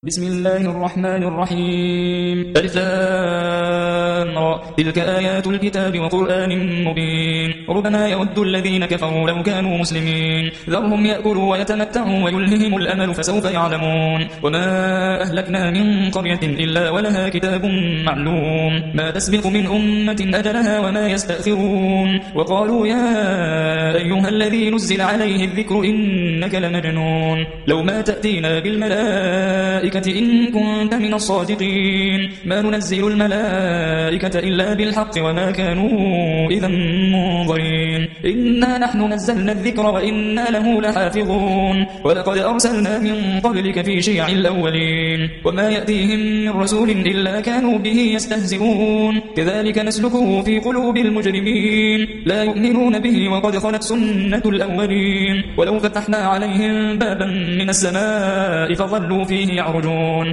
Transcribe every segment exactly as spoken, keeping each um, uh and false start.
بسم الله الرحمن الرحيم. ألف لام را. تلك آيات الكتاب وقرآن مبين. ربما يود الذين كفروا لو كانوا مسلمين ذرهم يأكلوا ويتمتعوا ويلههم الأمل فسوف يعلمون. وما أهلكنا من قرية إلا ولها كتاب معلوم ما تسبق من أمة أجلها وما يستأخرون. وقالوا يا أيها الذي نزل عليه الذكر إنك لمجنون لو ما تأتينا بالملائكة إن كنت من الصادقين ما ننزل الملائكة إلا بالحق وما كانوا إذا منظرين. إنا نحن نزلنا الذكر وإنا له لحافظون. ولقد أرسلنا من قبلك في شيع الأولين وما يأتيهم من رسول إلا كانوا به يستهزئون. كذلك نسلكه في قلوب المجرمين لا يؤمنون به وقد خلت سنة الأولين. ولو فتحنا عليهم بابا من السماء فظلوا فيه يعرجون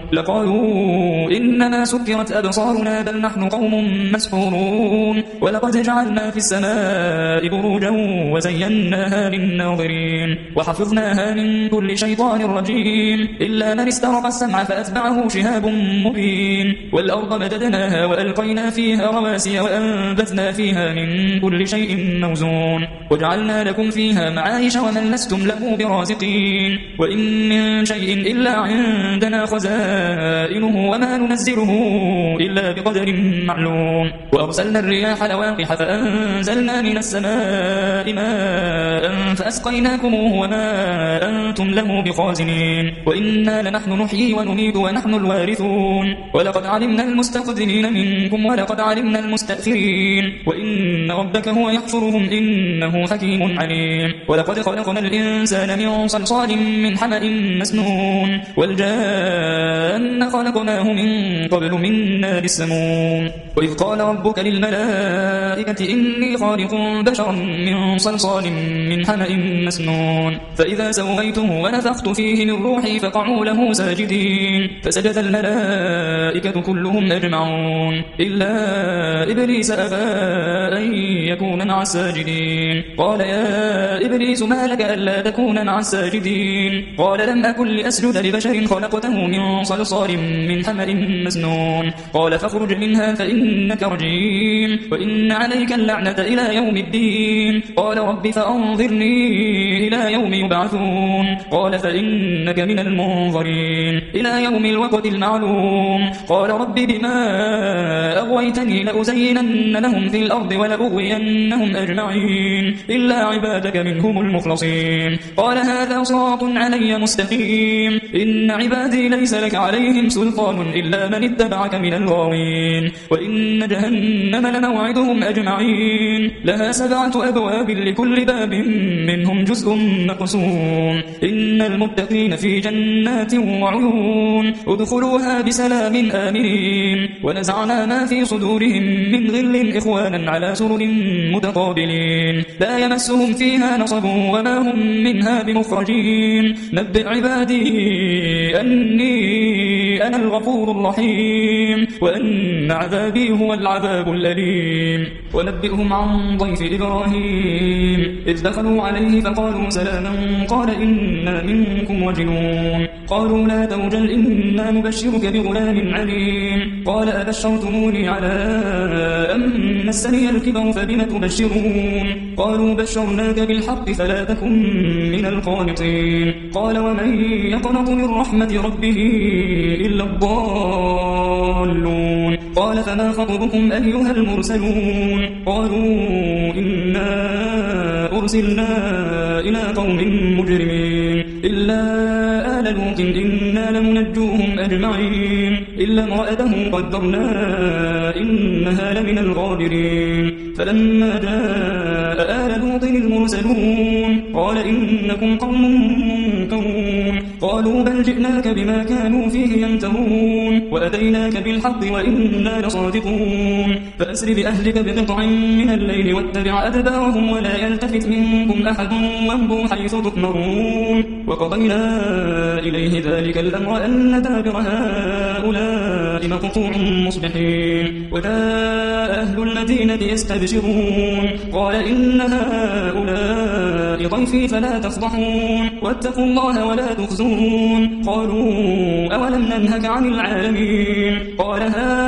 لقالوا إنما سكرت أبصارنا بل نحن قوم مسحورون. ولقد جعلنا في السماء بروجا وزيناها للناظرين وحفظناها من كل شيطان رجيم إلا من استرق السمع فأتبعه شهاب مبين. والأرض مددناها وألقينا فيها رواسي وأنبتنا فيها من كل شيء موزون وجعلنا لكم فيها معايش ومن لستم له برازقين. وإن من شيء إلا عندنا خزائنه وما ننزله إلا بقدر معلوم. وأرسلنا الرياح لواقح فأنزلنا من السماء ماء فأسقيناكموه وما أنتم له بخازنين. وإنا لنحن نحيي ونميت ونحن الوارثون. ولقد علمنا المستقدمين منكم ولقد علمنا المستأخرين وإن ربك هو يحشرهم إنه حكيم عليم. ولقد خلقنا الإنسان من صلصال من حمأ مسنون والجان خلقناه من قبل من نار السموم. وإذ قال ربك للملائكة إني خالق بشرا من صلصال من حمأ مسنون فإذا سويته ونفخت فيه من روحي فقعوا له ساجدين فسجد الملائكة كلهم أجمعون إلا إبليس أبى أن يكون مع الساجدين. قال يا إبليس ما لك ألا تكون مع الساجدين؟ قال لم أكن لأسجد لبشر خلقته من صلصال من حمأ مسنون. قال فاخرج منها فإنك رجيم وإن عليك اللعنة إلى يوم الدين. قال رب فأنظرني إلى يوم يبعثون. قال فإنك من المنظرين إلى يوم الوقت المعلوم. قال رب بما أغويتني لأزينن لهم في الأرض ولأغوينهم أجمعين إلا عبادك منهم المخلصين. قال هذا صراط علي مستقيم إن عبادي ليس لك عليهم سلطان إلا من اتبعك من الغاوين. وإن جهنم لموعدهم أجمعين لها سبعة أبواب لكل باب منهم جزء مقسوم. إن المتقين في جنات وعيون ادخلوها بسلام آمنين. ونزعنا ما في صدورهم من غل إخوانا على سرر متقابلين لا يمسهم فيها نصب وما هم منها بمخرجين. نبئ عبادي أني أنا الغفور الرحيم وأن عذابي هو العذاب الأليم. ونبئهم عن ضيف إبراهيم إذ دخلوا عليه فقالوا سلاما قال إنا منكم وجلون. قالوا لا توجل إنا نبشرك بغلام عليم. قال أبشرتموني على أن مسني الكبر فبم تبشرون؟ قالوا بشرناك بالحق فلا تكن من القانطين. قال ومن يقنط من رحمة ربه إلا الضالون. قال فما خطبكم أيها المرسلون؟ قالوا إنا أرسلنا إلى قوم مجرمين إلا آل لوط إنا لمنجوهم أجمعين إلا امرأته قدرنا إنها لمن الغابرين. فلما جاء آل لوط المرسلون قال إنكم قوم منكرون. قالوا بل جئناك بما كانوا فيه يمترون وأتيناك بالحق وإنا لصادقون. فأسر بأهلك بقطع من الليل واتبع أدبارهم ولا يلتفت منكم أحد وامضوا حيث تؤمرون. وقضينا إليه ذلك الأمر أن دابر هؤلاء مقطوع مصبحين. وجاء أهل المدينة يستبشرون قال إن هؤلاء ضيفي فلا تفضحون واتقوا الله ولا تخزون. قالوا أولم ننهك عن العالمين؟ قال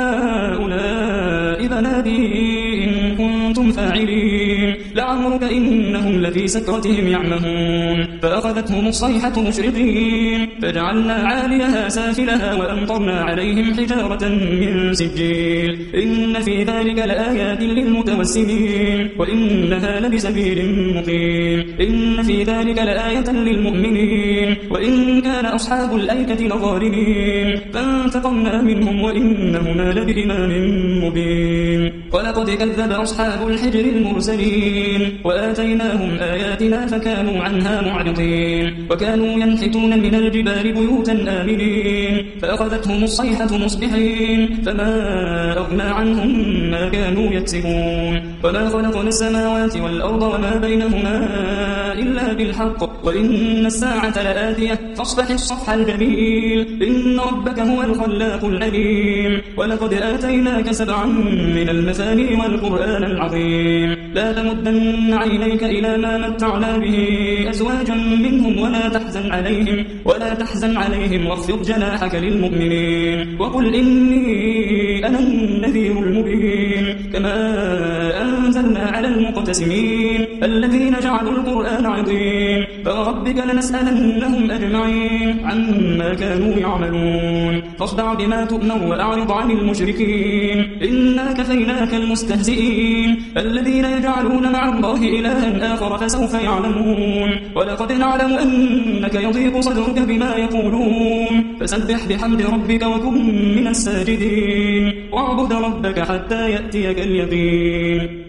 هؤلاء بناتي إن كنتم فاعلين لعمرك إنهم لفي سكرتهم يعمهون. فأخذتهم الصيحة مشرقين فجعلنا عاليها سافلها وأمطرنا عليهم حجارة من سجيل. إن في ذلك لآيات للمتوسمين وإنها لبسبيل مقيم. إن في ذلك لآية للمؤمنين وإن كان أصحاب الأيكة لظالمين فانتقمنا منهم وإنهما لبإمام مبين. ولقد كذب أصحاب الحجر المرسلين وآتيناهم آياتنا فكانوا عنها معرضين. وكانوا ينحتون من الجبال بيوتا آمنين فأخذتهم الصيحة مصبحين فما أغنى عنهم ما كانوا يكسبون. وما خلقنا السماوات والأرض وما بينهما إلا بالحق وإن الساعة لآتية فاصفح الصفح الجميل إن ربك هو الخلاق العليم. ولقد آتيناك سبعا من المثاني والقرآن العظيم. لا تمدن عينيك إلى ما متعنا به أزواجا منهم ولا تحزن عليهم ولا تحزن عليهم واخفض جناحك للمؤمنين وقل إني أنا النذير المبين. كما أنزلنا على المقتسمين الذين جعلوا القرآن عظيم. فربك لنسألنهم أجمعين عما كانوا يعملون. فاصدع بما تؤمر وأعرض عن المشركين إنا كفيناك المستهزئين الذين يجعلون مع الله إلها آخر فسوف يعلمون. ولقد نعلم أنك يضيق صدرك بما يقولون فسبح بحمد ربك وكن من الساجدين واعبد ربك حتى يأتيك اليقين.